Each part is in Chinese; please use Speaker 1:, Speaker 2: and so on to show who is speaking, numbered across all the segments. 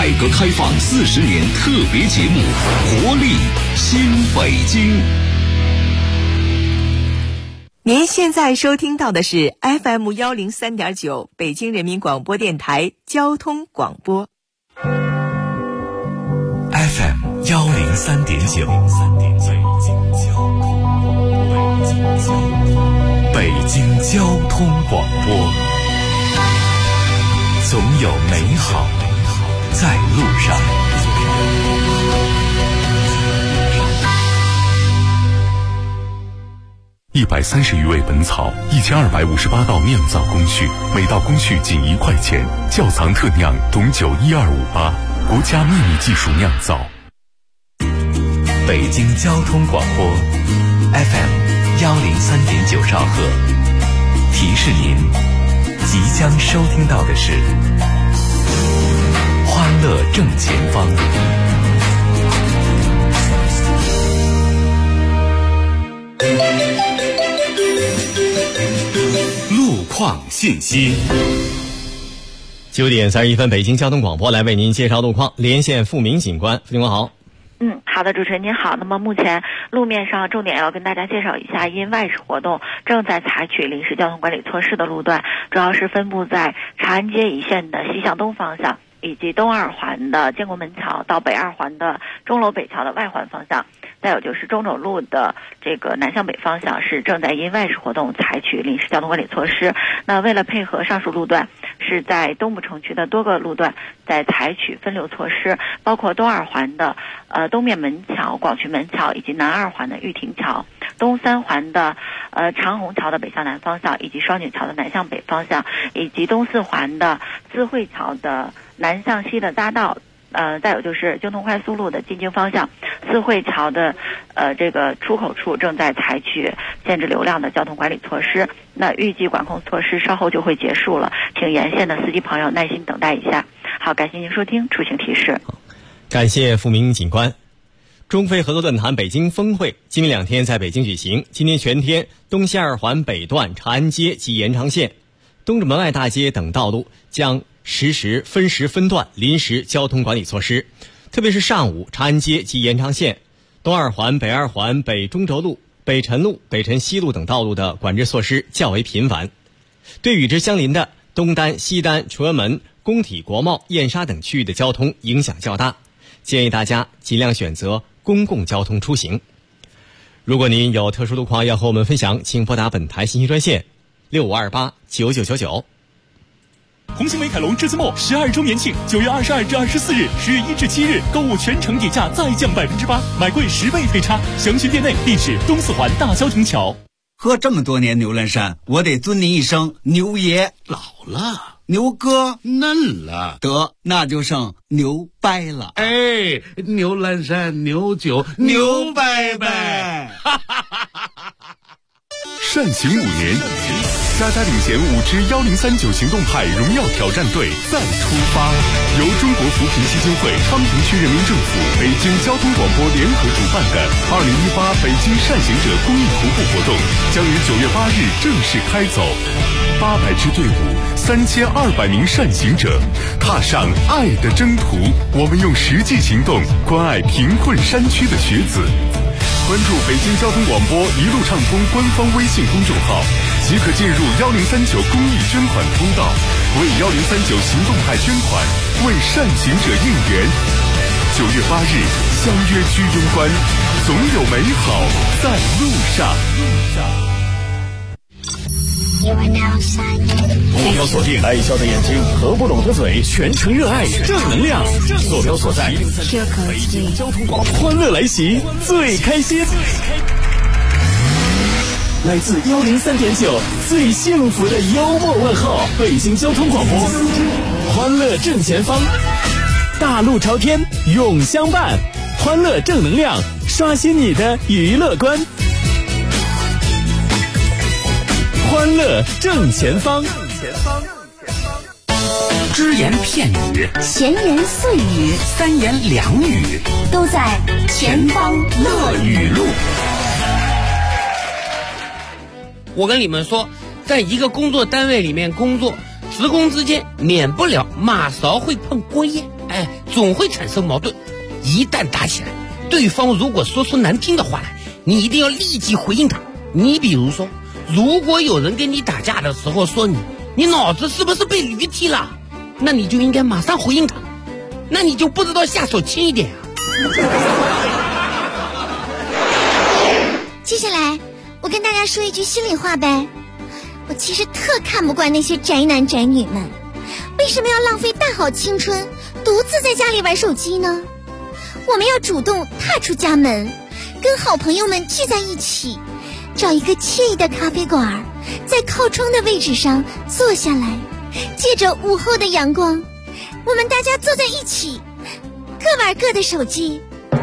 Speaker 1: 改革开放40年特别节目《活力新北京》。
Speaker 2: 您现在收听到的是 FM 103.9北京人民广播电台交通广播。
Speaker 3: FM 103.9，北京交通广播，总有美好在路上。130余味本草，1258道酿造工序，每道工序仅1块钱。窖藏特酿董酒12588，国家秘密技术酿造。北京交通广播 FM 103.9兆赫，提示您即将收听到的是欢乐正前方。路况信息。
Speaker 4: 9点31分，北京交通广播来为您介绍路况，连线付明警官。付警官好。
Speaker 5: 好的，主持人您好。那么目前路面上重点要跟大家介绍一下，因外事活动正在采取临时交通管理措施的路段，主要是分布在长安街一线的西向东方向，以及东二环的建国门桥到北二环的钟楼北桥的外环方向，再有就是中轴路的这个南向北方向是正在因外事活动采取临时交通管理措施。那为了配合上述路段，是在东部城区的多个路段在采取分流措施，包括东二环的东面门桥、广渠门桥，以及南二环的玉亭桥，东三环的长虹桥的北向南方向，以及双井桥的南向北方向，以及东四环的资惠桥的南向西的匝道。再有就是京通快速路的进京方向，四惠桥的这个出口处正在采取限制流量的交通管理措施。那预计管控措施稍后就会结束了，请沿线的司机朋友耐心等待一下。好，感谢您收听出行提示。
Speaker 4: 感谢付明警官。中非合作论坛北京峰会今明2天在北京举行，今天全天东西二环北段长安街及延长线、东直门外大街等道路将实施分时分段临时交通管理措施，特别是上午长安街及延长线、东二环、北二环、北中轴路、北辰路、北辰西路等道路的管制措施较为频繁，对与之相邻的东单、西单、崇文门、工体、国贸、燕莎等区域的交通影响较大，建议大家尽量选择公共交通出行。如果您有特殊路况要和我们分享，请拨打本台信息专线65289999。
Speaker 6: 红星美凯龙至次末12周年庆，9月22至24日，10月1至7日，购物全程底价再降8%，买贵10倍退差。详询店内，地址东四环大交城桥。
Speaker 7: 喝这么多年牛栏山，我得尊您一声牛爷。
Speaker 8: 老了，
Speaker 7: 牛哥
Speaker 8: 嫩了，
Speaker 7: 得那就剩牛掰了。
Speaker 8: 哎，牛栏山牛酒牛掰掰。
Speaker 3: 善行5年，家家领衔5支1039行动派荣耀挑战队再出发。由中国扶贫基金会、昌平区人民政府、北京交通广播联合主办的2018北京善行者公益徒步活动将于9月8日正式开走。800支队伍，3200名善行者，踏上爱的征途。我们用实际行动关爱贫困山区的学子。关注北京交通广播一路畅通官方微信公众号，即可进入1039公益捐款通道，为1039行动派捐款，为善行者应援。9月8日相约居庸关，总有美好在路上。
Speaker 6: 目标锁定，爱笑的眼睛，合不拢的嘴，全程热爱，正能量。坐标所在北京交通广播，欢乐来袭，最开心。来自103.9最幸福的幽默问候，北京交通广播，欢乐正前方，大路朝天，永相伴，欢乐正能量，刷新你的娱乐观。欢乐正前方，
Speaker 3: 只言片语，
Speaker 9: 闲言碎语，
Speaker 3: 三言两语，
Speaker 9: 都在前方乐语录。
Speaker 10: 我跟你们说，在一个工作单位里面工作，职工之间免不了马勺会碰锅沿。 总会产生矛盾。一旦打起来，对方如果说出难听的话来，你一定要立即回应他。你比如说，如果有人跟你打架的时候说你脑子是不是被驴踢了，那你就应该马上回应他，那你就不知道下手轻一点啊。
Speaker 11: 接下来我跟大家说一句心里话呗，我其实特看不惯那些宅男宅女们，为什么要浪费大好青春独自在家里玩手机呢？我们要主动踏出家门，跟好朋友们聚在一起，找一个惬意的咖啡馆，在靠窗的位置上坐下来，借着午后的阳光，我们大家坐在一起，各玩各的手机。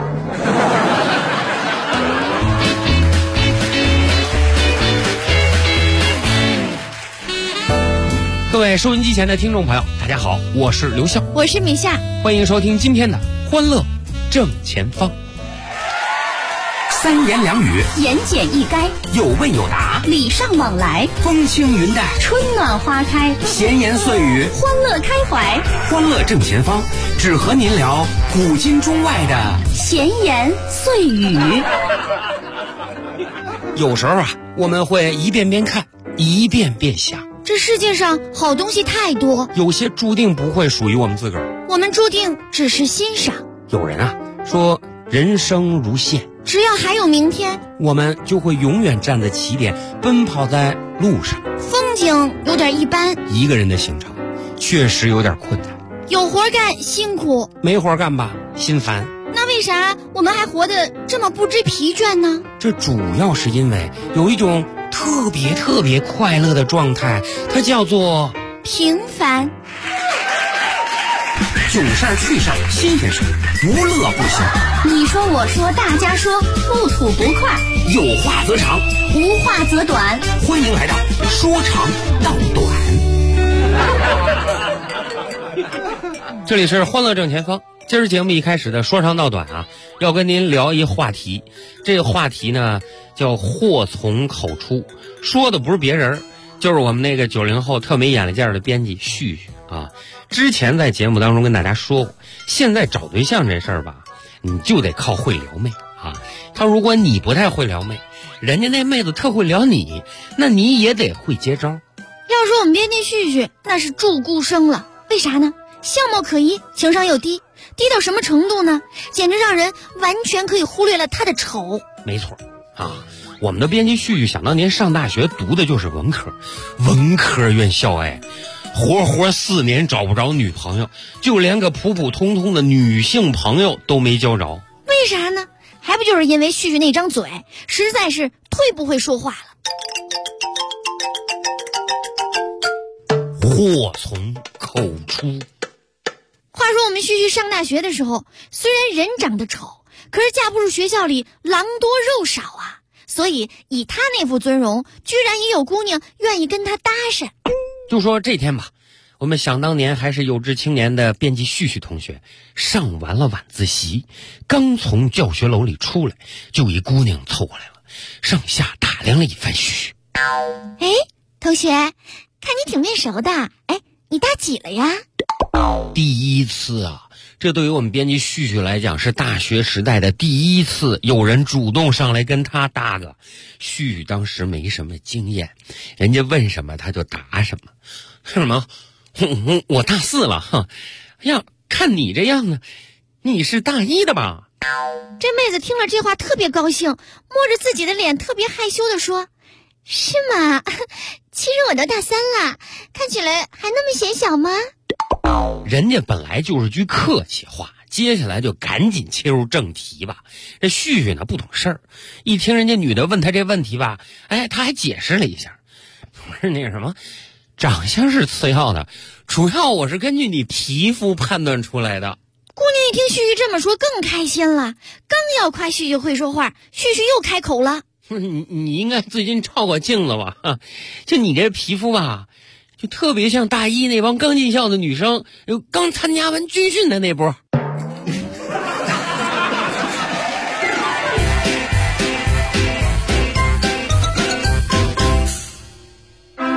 Speaker 10: 各位收音机前的听众朋友，大家好，我是刘笑，
Speaker 11: 我是米夏，
Speaker 10: 欢迎收听今天的欢乐正前方。
Speaker 9: 三言两语，言简意赅，
Speaker 6: 有问有答，
Speaker 9: 礼尚往来，
Speaker 6: 风轻云淡，
Speaker 9: 春暖花开，
Speaker 6: 闲言碎语，
Speaker 9: 欢乐开怀。
Speaker 6: 欢乐正前方，只和您聊古今中外的
Speaker 9: 闲言碎语。
Speaker 10: 有时候啊，我们会一遍遍看，一遍遍想，
Speaker 11: 这世界上好东西太多，
Speaker 10: 有些注定不会属于我们自个儿，
Speaker 11: 我们注定只是欣赏。
Speaker 10: 有人啊说人生如线，
Speaker 11: 只要还有明天，
Speaker 10: 我们就会永远站在起点，奔跑在路上。
Speaker 11: 风景有点一般，
Speaker 10: 一个人的行程确实有点困难，
Speaker 11: 有活干辛苦，
Speaker 10: 没活干吧心烦。
Speaker 11: 那为啥我们还活得这么不知疲倦呢？
Speaker 10: 这主要是因为有一种特别快乐的状态，它叫做
Speaker 11: 平凡。
Speaker 6: 囧事儿趣事儿新鲜事儿，不乐不行。
Speaker 9: 你说我说大家说，不吐不快，
Speaker 6: 有话则长，
Speaker 9: 无话则短。
Speaker 6: 欢迎来到说长道短。
Speaker 10: 这里是欢乐正前方。今儿节目一开始的说长道短啊，要跟您聊一话题。这个话题呢叫祸从口出，说的不是别人，就是我们那个90后特没眼力见的编辑旭旭啊。之前在节目当中跟大家说过，现在找对象这事儿吧，你就得靠会撩妹啊。他如果你不太会撩妹，人家那妹子特会撩你，那你也得会接招。
Speaker 11: 要说我们编辑旭旭，那是注顾生了。为啥呢？相貌可疑，情商又低，低到什么程度呢？简直让人完全可以忽略了他的丑。
Speaker 10: 没错啊，我们的编辑旭旭想当年上大学读的就是文科院校，活4年找不着女朋友，就连个普普通通的女性朋友都没交着。
Speaker 11: 为啥呢？还不就是因为旭旭那张嘴实在是忒不会说话了。
Speaker 10: 祸从口出。
Speaker 11: 话说我们旭旭上大学的时候，虽然人长得丑，可是架不住学校里狼多肉少啊，所以以他那副尊容，居然也有姑娘愿意跟他搭讪。
Speaker 10: 就说这天吧，我们想当年还是有志青年的编辑旭旭同学，上完了晚自习，刚从教学楼里出来，就一姑娘凑过来了，上下打量了一番旭旭。
Speaker 11: 同学，看你挺面熟的，你大几了呀？
Speaker 10: 第一次啊，这对于我们编辑旭旭来讲是大学时代的第一次有人主动上来跟他搭个。旭旭当时没什么经验，人家问什么他就答什么。什么？我大4了哈。呀，看你这样呢，你是大1的吧？
Speaker 11: 这妹子听了这话特别高兴，摸着自己的脸特别害羞地说：是吗？其实我都大3了，看起来还那么显小吗？
Speaker 10: 人家本来就是句客气话，接下来就赶紧切入正题吧。这旭旭呢不懂事儿，一听人家女的问他这问题吧，他还解释了一下，不是那个什么，长相是次要的，主要我是根据你皮肤判断出来的。
Speaker 11: 姑娘一听旭旭这么说更开心了，刚要夸旭旭会说话，旭旭又开口了：
Speaker 10: 你应该最近照过镜子吧？就你这皮肤吧，就特别像大1那帮刚进校的女生，刚参加完军训的那波。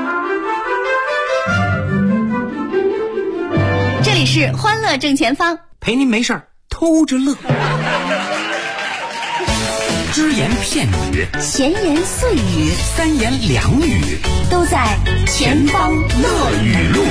Speaker 9: 这里是欢乐正前方，
Speaker 12: 陪您没事儿偷着乐。只言片语，
Speaker 9: 闲言碎语，
Speaker 12: 三言两语，
Speaker 9: 都在前方乐语录。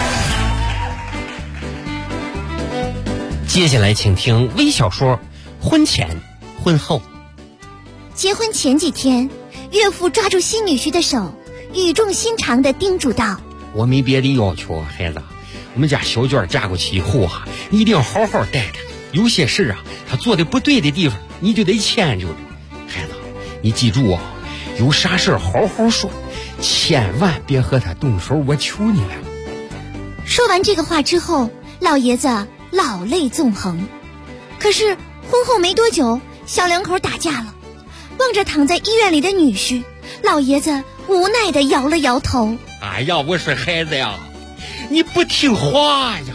Speaker 10: 接下来请听微小说婚前婚后。
Speaker 11: 结婚前几天，岳父抓住新女婿的手，语重心长地叮嘱道：
Speaker 10: 我没别的要求，孩子，我们家小娟嫁过去以后啊，你一定要好好待着，有些事啊她做的不对的地方你就得迁就着。孩子，你记住啊，有啥事好好说，千万别和她动手，我求你了。
Speaker 11: 说完这个话之后，老爷子老泪纵横。可是婚后没多久，小两口打架了。望着躺在医院里的女婿，老爷子无奈地摇了摇头。
Speaker 10: 哎呀，我说孩子呀，你不听话呀。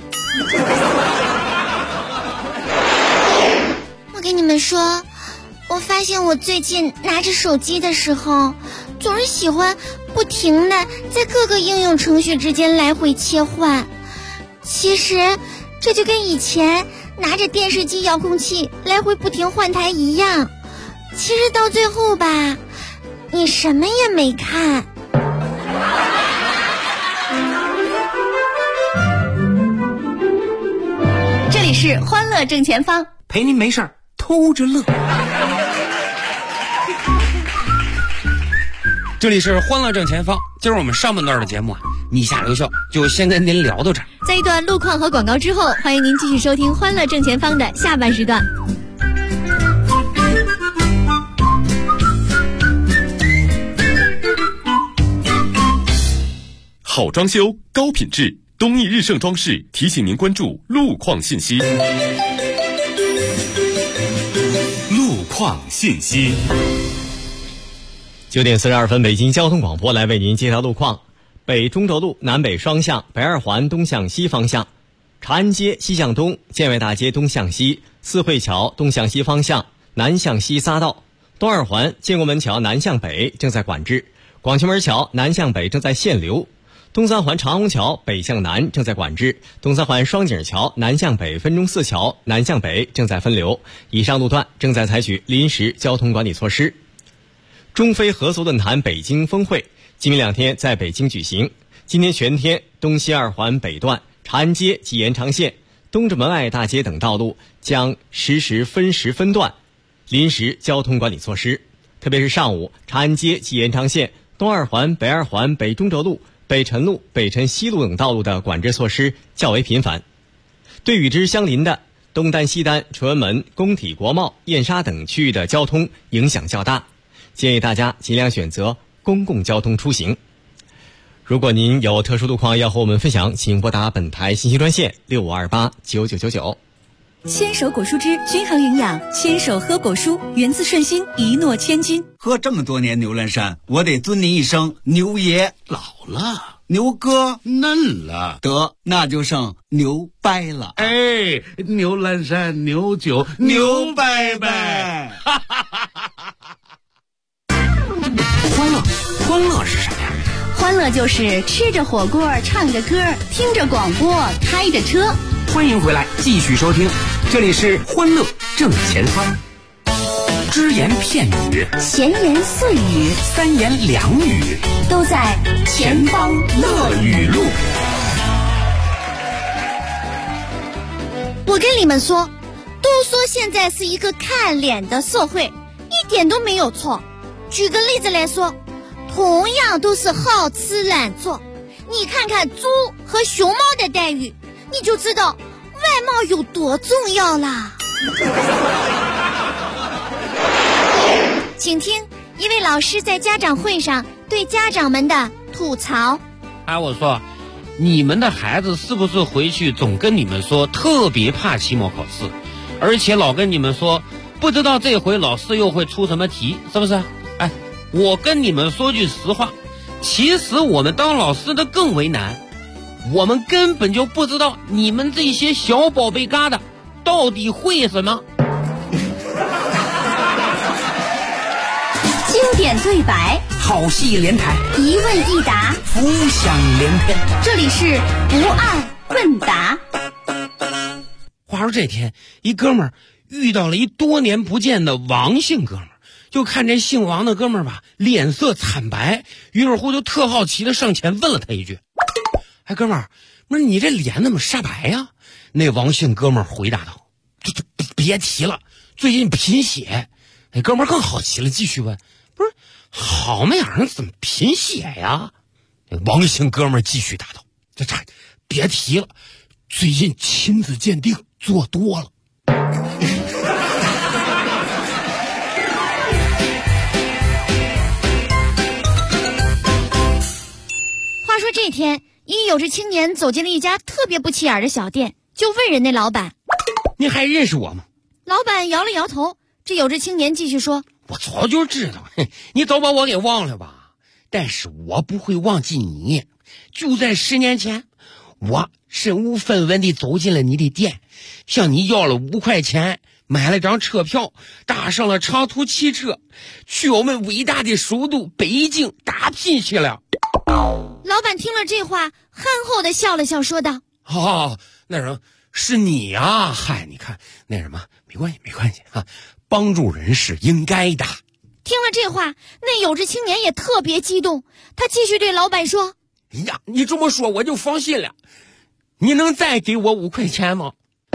Speaker 11: 我跟你们说，我发现我最近拿着手机的时候，总是喜欢不停地在各个应用程序之间来回切换。其实这就跟以前拿着电视机遥控器来回不停换台一样，其实到最后吧，你什么也没看。
Speaker 9: 这里是欢乐正前方，
Speaker 12: 陪您没事儿偷着乐。
Speaker 10: 这里是欢乐正前方，今儿我们上半段的节目啊，你下留校就先跟您聊到这儿。
Speaker 9: 在一段路况和广告之后，欢迎您继续收听欢乐正前方的下半时段。
Speaker 3: 好装修，高品质，东义日盛装饰提醒您关注路况信息。路况信息。
Speaker 4: 9点42分，北京交通广播来为您接到路况。北中轴路南北双向，北二环东向西方向，长安街西向东，建外大街东向西，四惠桥东向西方向，南向西匝道。东二环建国门桥南向北正在管制，广渠门桥南向北正在限流。东三环长虹桥北向南正在管制，东三环双井桥南向北分钟寺桥南向北正在分流。以上路段正在采取临时交通管理措施。中非合作论坛北京峰会今明2天在北京举行。今天全天东西二环北段、长安街及延长线、东直门外大街等道路将实施分时分段临时交通管理措施。特别是上午，长安街及延长线、东二环、北二环、北中轴路、北辰路、北辰西路等道路的管制措施较为频繁。对与之相邻的东单、西单、崇文门、工体、国贸、燕莎等区域的交通影响较大，建议大家尽量选择公共交通出行。如果您有特殊路况要和我们分享，请拨打本台信息专线65289999。
Speaker 9: 牵手果蔬汁均衡营养，牵手喝果蔬，源自顺心，一诺千金。
Speaker 7: 喝这么多年牛栏山，我得尊您一声牛爷。
Speaker 8: 老了，
Speaker 7: 牛哥
Speaker 8: 嫩了，
Speaker 7: 得那就剩牛掰了。
Speaker 8: 哎，牛栏山牛酒牛掰掰。
Speaker 12: 欢乐是什么呀？
Speaker 9: 欢乐就是吃着火锅，唱着歌，听着广播，开着车。
Speaker 12: 欢迎回来，继续收听，这里是欢乐正前方。只言片语，
Speaker 9: 闲言碎语，
Speaker 12: 三言两语，
Speaker 9: 都在前方乐语录。
Speaker 11: 我跟你们说，都说现在是一个看脸的社会，一点都没有错。举个例子来说，同样都是好吃懒做，你看看猪和熊猫的待遇，你就知道外貌有多重要啦。请听一位老师在家长会上对家长们的吐槽。
Speaker 10: 我说，你们的孩子是不是回去总跟你们说特别怕期末考试，而且老跟你们说不知道这回老师又会出什么题，是不是？我跟你们说句实话，其实我们当老师的更为难，我们根本就不知道你们这些小宝贝疙瘩到底会什么。
Speaker 9: 经典对白，
Speaker 12: 好戏连台，
Speaker 9: 一问一答，
Speaker 12: 浮想联翩。
Speaker 9: 这里是不二问答。
Speaker 12: 话
Speaker 10: 说这天，一哥们儿遇到了一多年不见的王姓哥们儿，就看这姓王的哥们儿吧，脸色惨白，于是乎就特好奇的上前问了他一句：“哎，哥们儿，不是你这脸怎么煞白呀？”那王姓哥们儿回答道：“这别提了，最近贫血。”哎，哥们儿更好奇了，继续问：“不是好嘛样怎么贫血呀？”王姓哥们儿继续答道：“这别提了，最近亲子鉴定做多了。”
Speaker 11: 话说这天，一有志青年走进了一家特别不起眼的小店，就问人那老板：“
Speaker 10: 你还认识我吗？”
Speaker 11: 老板摇了摇头。这有志青年继续说：“
Speaker 10: 我早就知道，你早把我给忘了吧？但是我不会忘记你。就在10年前，我身无分文地走进了你的店，向你要了5块钱，买了张车票，搭上了长途汽车，去我们伟大的首都北京打拼去了。”
Speaker 11: 老板听了这话，憨厚地笑了笑，说道：“
Speaker 10: 哦，那什么，是你呀？嗨，你看那什么，没关系啊，帮助人是应该的。”
Speaker 11: 听了这话，那有志青年也特别激动，他继续对老板说：“
Speaker 10: 哎呀，你这么说我就放心了，你能再给我5块钱吗？”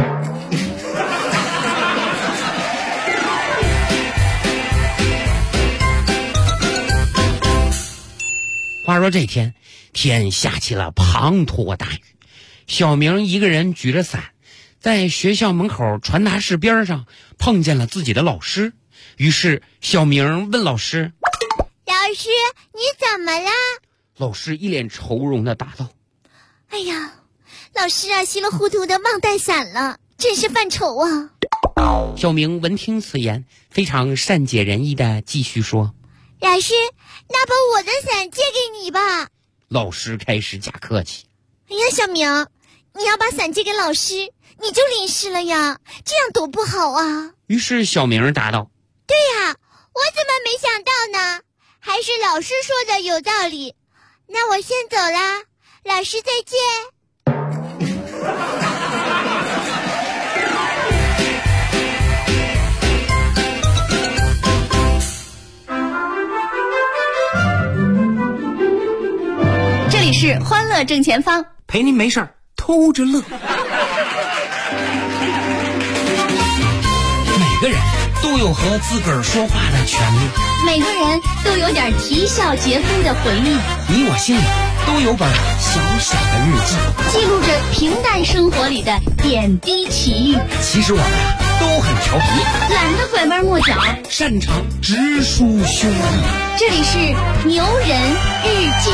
Speaker 10: 话说这天，天下起了滂沱大雨，小明一个人举着伞，在学校门口传达室边上碰见了自己的老师。于是小明问老师：“
Speaker 11: 老师，你怎么了？”
Speaker 10: 老师一脸愁容的答道：“
Speaker 11: 哎呀，老师啊，稀里糊涂的忘带伞了，真是犯愁啊。”
Speaker 10: 小明闻听此言，非常善解人意的继续说：“
Speaker 11: 老师，那把我的伞借给你吧。”
Speaker 10: 老师开始假客气：“
Speaker 11: 哎呀，小明，你要把伞借给老师，你就淋湿了呀，这样多不好啊。”
Speaker 10: 于是小明答道：“
Speaker 11: 对呀，我怎么没想到呢？还是老师说的有道理。那我先走啦，老师再见。”
Speaker 9: 这里是欢乐正前方，
Speaker 12: 陪您没事儿偷着乐。
Speaker 10: 每个人都有和自个儿说话的权利，
Speaker 9: 每个人都有点啼笑皆非的回忆，
Speaker 12: 你我心里都有本小小的日记，
Speaker 9: 记录着平淡生活里的点滴奇遇。
Speaker 12: 其实我们都很调皮，
Speaker 9: 懒得拐弯抹角，
Speaker 10: 擅长直抒胸臆。
Speaker 9: 这里是牛人日记。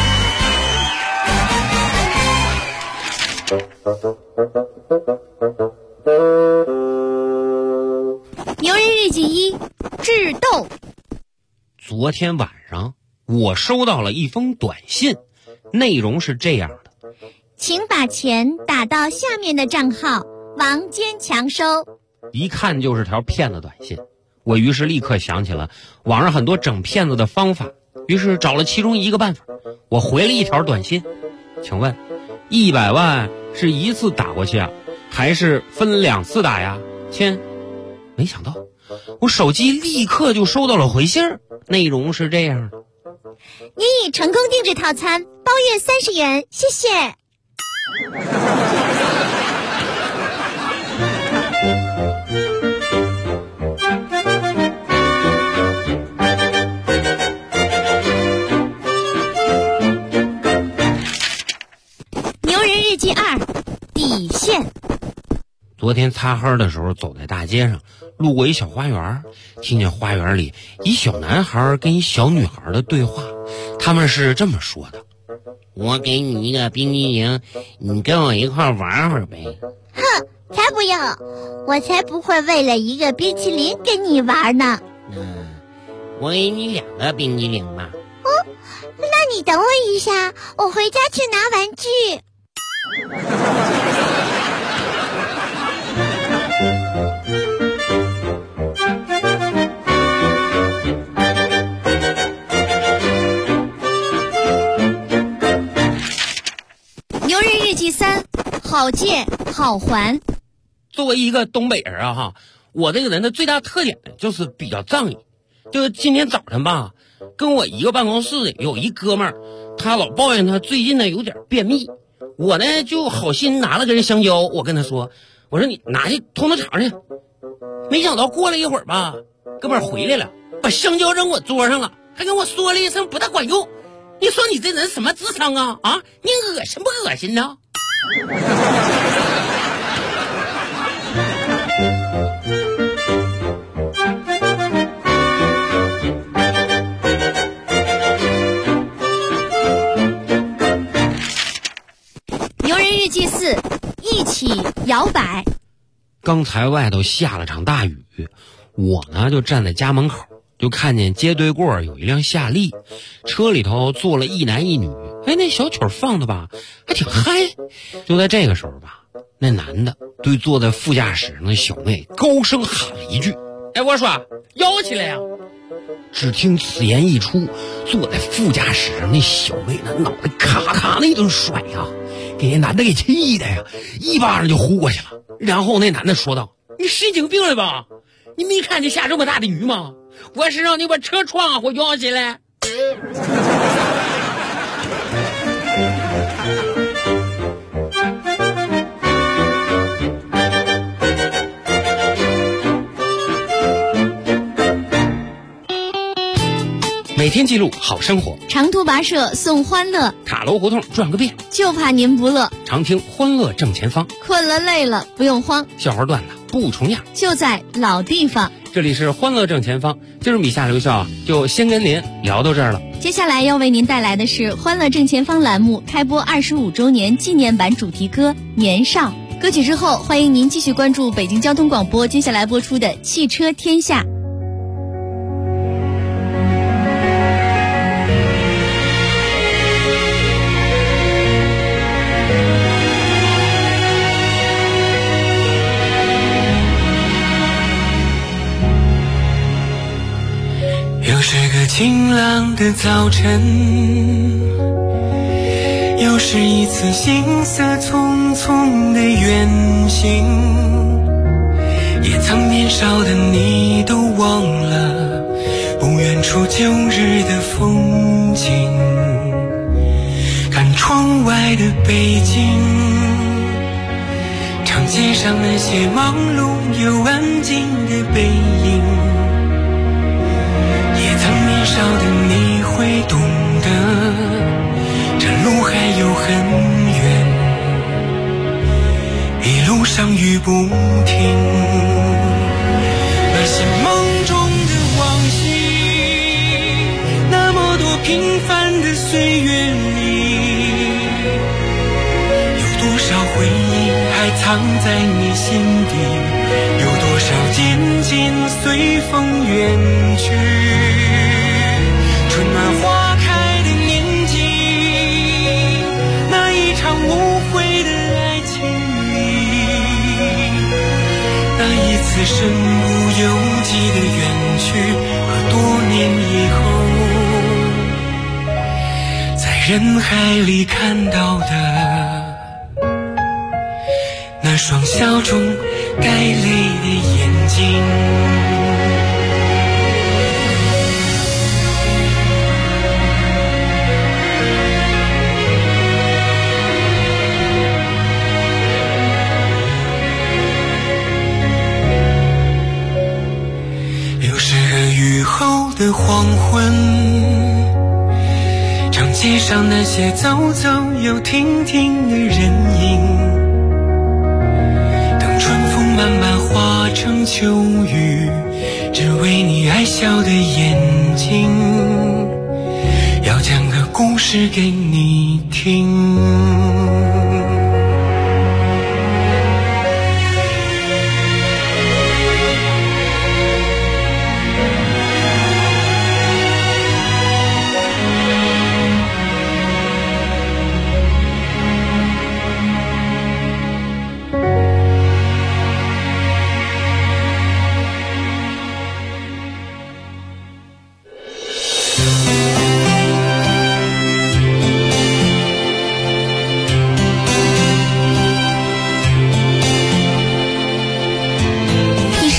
Speaker 9: 牛人日记1：智斗。
Speaker 10: 昨天晚上我收到了一封短信，内容是这样的：
Speaker 11: 请把钱打到下面的账号，王坚强收。
Speaker 10: 一看就是条骗子短信。我于是立刻想起了网上很多整骗子的方法，于是找了其中一个办法。我回了一条短信：请问100万是一次打过去啊，还是分2次打呀？亲。没想到我手机立刻就收到了回信，内容是这样的：
Speaker 11: 您已成功定制套餐，包月30元，谢谢。牛人日记2：底线。
Speaker 10: 昨天擦黑的时候，走在大街上，路过一小花园，听见花园里一小男孩跟一小女孩的对话，他们是这么说的：我给你一个冰激凌，你跟我一块玩会儿呗。
Speaker 11: 哼，才不要，我才不会为了一个冰淇淋跟你玩呢。
Speaker 10: 我给你2个冰激凌吧。
Speaker 11: 哦，那你等我一下，我回家去拿玩具。牛人日记3：好借好还。
Speaker 10: 作为一个东北人啊哈，我这个人的最大特点呢就是比较仗义。就今天早上吧，跟我一个办公室有一哥们儿，他老抱怨他最近呢有点便秘。我呢就好心拿了根香蕉，我跟他说，我说你拿去通通肠去。没想到过了一会儿吧，哥们儿回来了，把香蕉扔我桌上了，还跟我说了一声不大管用。你说你这人什么智商啊？啊，你恶心不恶心呢？
Speaker 11: 牛人日记4，一起摇摆。
Speaker 10: 刚才外头下了场大雨，我呢就站在家门口，就看见街对过有一辆夏利，车里头坐了一男一女，那小曲放的吧还挺嗨。就在这个时候吧，那男的对坐在副驾驶上的小妹高声喊了一句，我说摇起来呀。只听此言一出，坐在副驾驶上那小妹那脑袋咔咔那一顿甩呀，给那男的给气的呀，一巴掌就呼过去了。然后那男的说道，你神经病了吧，你没看见下这么大的雨吗？我是让你把车窗户摇起来。每天记录好生活，
Speaker 11: 长途跋涉送欢乐，
Speaker 10: 塔楼胡同转个遍，
Speaker 11: 就怕您不乐。
Speaker 10: 常听欢乐正前方，
Speaker 11: 困了累了不用慌，
Speaker 10: 笑话段子不重样，
Speaker 11: 就在老地方。
Speaker 10: 这里是欢乐正前方，今儿米夏刘笑就先跟您聊到这儿了。
Speaker 11: 接下来要为您带来的是欢乐正前方栏目开播25周年纪念版主题歌《年少》。歌曲之后，欢迎您继续关注北京交通广播接下来播出的《汽车天下》。
Speaker 13: 又是个晴朗的早晨，又是一次行色匆匆的远行，也曾年少的你都忘了不远处旧日的风景。看窗外的北京，长街上那些忙碌又安静的背影，年少的你会懂得，这路还有很远，一路上雨不停。那些梦中的往昔，那么多平凡的岁月里，有多少回忆还藏在你心底，有多少渐渐随风远去。春暖花开的年纪，那一场无悔的爱情里，那一次身不由己的远去，和多年以后在人海里看到的那双笑中带泪的眼睛。雨后的黄昏，长街上那些走走又停停的人影，等春风慢慢化成秋雨，只为你爱笑的眼睛，要讲个故事给你听。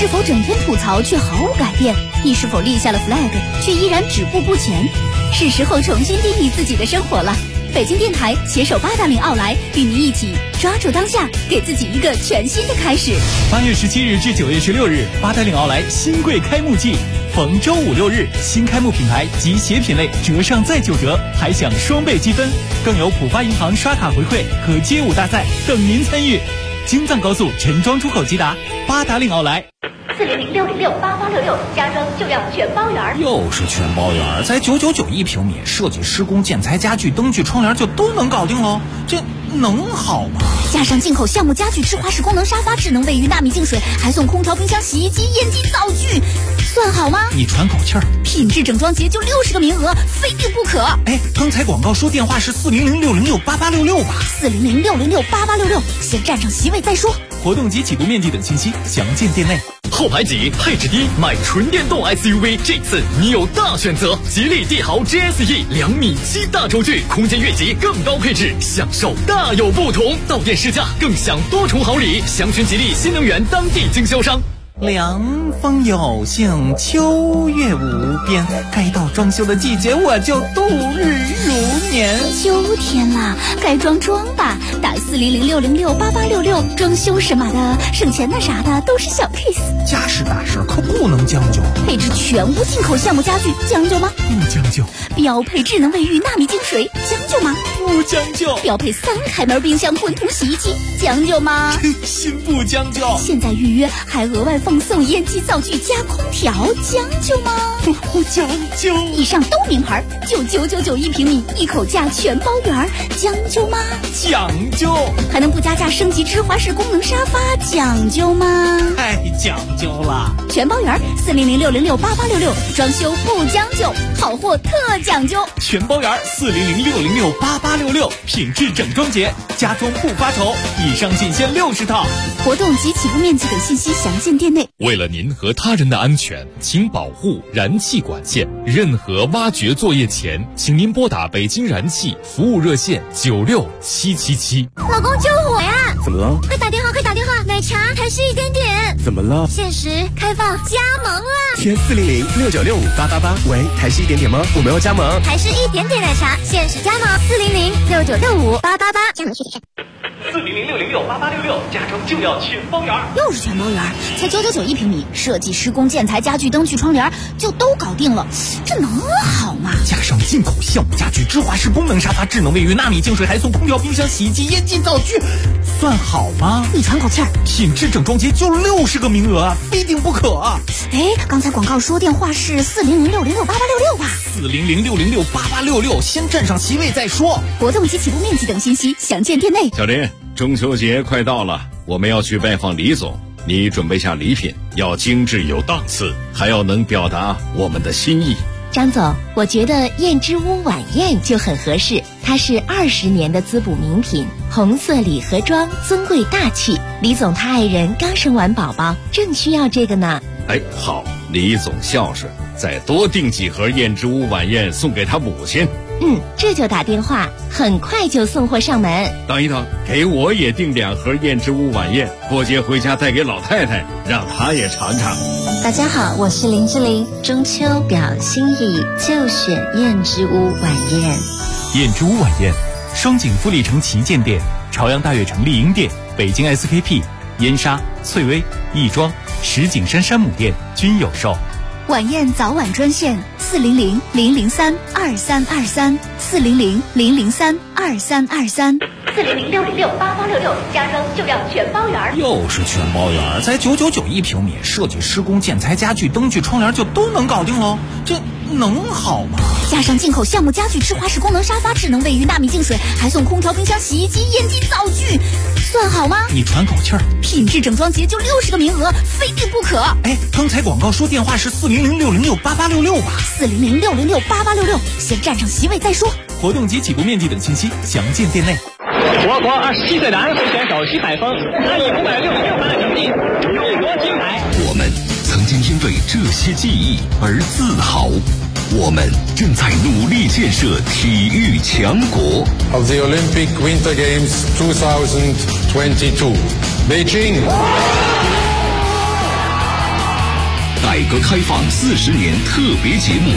Speaker 9: 否整天吐槽却毫无改变？你是否立下了 flag 却依然止步不前？是时候重新定义自己的生活了。北京电台携手八达岭奥莱，与您一起抓住当下，给自己一个全新的开始。
Speaker 6: 8月17日至9月16日，八达岭奥莱新贵开幕季，逢周5、6日，新开幕品牌及鞋品类折上再9折，还享双倍积分，更有浦发银行刷卡回馈和街舞大赛等您参与。京藏高速陈庄出口即达，八达岭奥莱。
Speaker 14: 400-606-8866，家装就要全包圆。
Speaker 15: 又是全包圆，才999一平米，设计施工建材家具灯具窗帘就都能搞定喽，这能好吗？
Speaker 9: 加上进口橡木家具、智华式功能沙发、智能卫浴、纳米净水，还送空调、冰箱、洗衣机、烟机、灶具，算好吗？
Speaker 15: 你喘口气儿，
Speaker 9: 品质整装节就60个名额，非订不可。
Speaker 15: 哎，刚才广告说电话是400-606-8866吧
Speaker 9: ？400-606-8866，先占上席位再说。
Speaker 6: 活动及起步面积等信息详见店内。
Speaker 16: 后排挤，配置低，买纯电动 SUV， 这次你有大选择。吉利帝豪 GSE 2.7米大轴距，空间越级，更高配置，享受大有不同。到店试驾，更享多重好礼。详询吉利新能源当地经销商。
Speaker 15: 凉风有幸，秋月无边，该到装修的季节，我就度日如年。
Speaker 9: 秋天了，该装吧，打400-606-8866，装修什么的，省钱的啥的都是小 case。
Speaker 15: 家事大事可不能将就，
Speaker 9: 配置全屋进口橡木家具，将就吗？
Speaker 15: 不将就。
Speaker 9: 标配智能卫浴、纳米净水，将就吗？
Speaker 15: 不将就。
Speaker 9: 标配3开门冰箱、滚筒洗衣机，将就吗？
Speaker 15: 心不将就。
Speaker 9: 现在预约还额外放送烟机、灶具加空调，将就吗？
Speaker 15: 不将就。
Speaker 9: 以上都名牌，就999一平米，一口价全包圆，将就吗？
Speaker 15: 讲究。
Speaker 9: 还能不加价升级芝华士功能沙发，讲究吗？
Speaker 15: 太讲究了。
Speaker 9: 全包圆，400-606-8866，装修不将就，好货特讲究。
Speaker 6: 全包圆，400-606-8866，品质整装节，家装不发愁。以上仅限60套。
Speaker 9: 活动及起步面积等信息详见店内。
Speaker 17: 为了您和他人的安全，请保护燃气管线。任何挖掘作业前，请您拨打北京燃气服务热线96777。
Speaker 11: 老公救我呀！
Speaker 18: 怎么了？
Speaker 11: 快打电话，快打电话！奶茶还是1点点。
Speaker 18: 怎么了？
Speaker 11: 限时开放加盟了。
Speaker 18: 填400-696-5888。喂，台式1点点吗？我们要加盟。
Speaker 11: 台式1点点奶茶限时加盟，400-6965-888。加盟具体
Speaker 16: 400-606-8866，家装就要全包圆。
Speaker 9: 又是全包圆，才999一平米，设计施工建材家具灯具窗帘就都搞定了，这能好吗？
Speaker 15: 加上进口橡木家具、芝华士功能沙发、智能卫浴、纳米净水，还送空调、冰箱、洗衣机、烟机、灶具，算好吗？
Speaker 9: 你喘口气儿，
Speaker 15: 品质整装节就60个名额，非订不可。
Speaker 9: 哎，刚才广告说电话是400-606-8866吧
Speaker 15: ？400-606-8866，先占上席位再说。
Speaker 9: 活动及起步面积等信息详见店内。
Speaker 19: 小林，中秋节快到了，我们要去拜访李总，你准备下礼品，要精致有档次，还要能表达我们的心意。
Speaker 20: 张总，我觉得燕之屋晚宴就很合适，它是20年的滋补名品，红色礼盒装，尊贵大气。李总他爱人刚生完宝宝，正需要这个呢。
Speaker 19: 哎，好，李总孝顺，再多订几盒燕之屋晚宴送给他母亲。
Speaker 20: 这就打电话，很快就送货上门。
Speaker 19: 等一等，给我也订2盒燕之屋晚宴，过节回家带给老太太，让她也尝尝。
Speaker 20: 大家好，我是林志玲，中秋表心意就选燕之屋晚宴。
Speaker 6: 燕之屋晚宴，双井富力城旗舰店、朝阳大悦城丽婴店、北京 SKP、燕莎、翠微、亦庄、石景山山姆店均有售。
Speaker 9: 晚宴早晚专线400-003-2323 400-003-2323。
Speaker 14: 400-606-8866，家装就要全包圆。
Speaker 15: 又是全包圆，才999一平米，设计施工建材家具灯具窗帘就都能搞定喽，这能好吗？
Speaker 9: 加上进口橡木家具、智华式功能沙发、智能卫浴、纳米净水，还送空调、冰箱、洗衣机、烟机、灶具，算好吗？
Speaker 15: 你喘口气儿，
Speaker 9: 品质整装节就60个名额，非订不可。
Speaker 15: 哎，刚才广告说电话是400-606-8866吧
Speaker 9: ？400-606-8866，先占上席位再说。
Speaker 6: 活动及起步面积等信息详见店内。
Speaker 21: 我国27岁的安徽选手徐海峰，他以566分的成绩勇夺金牌。
Speaker 1: 我们曾经因为这些记忆而自豪，我们正在努力建设体育强国。
Speaker 22: Of the Olympic Winter Games 2022, 北京。
Speaker 1: 改革开放40年特别节目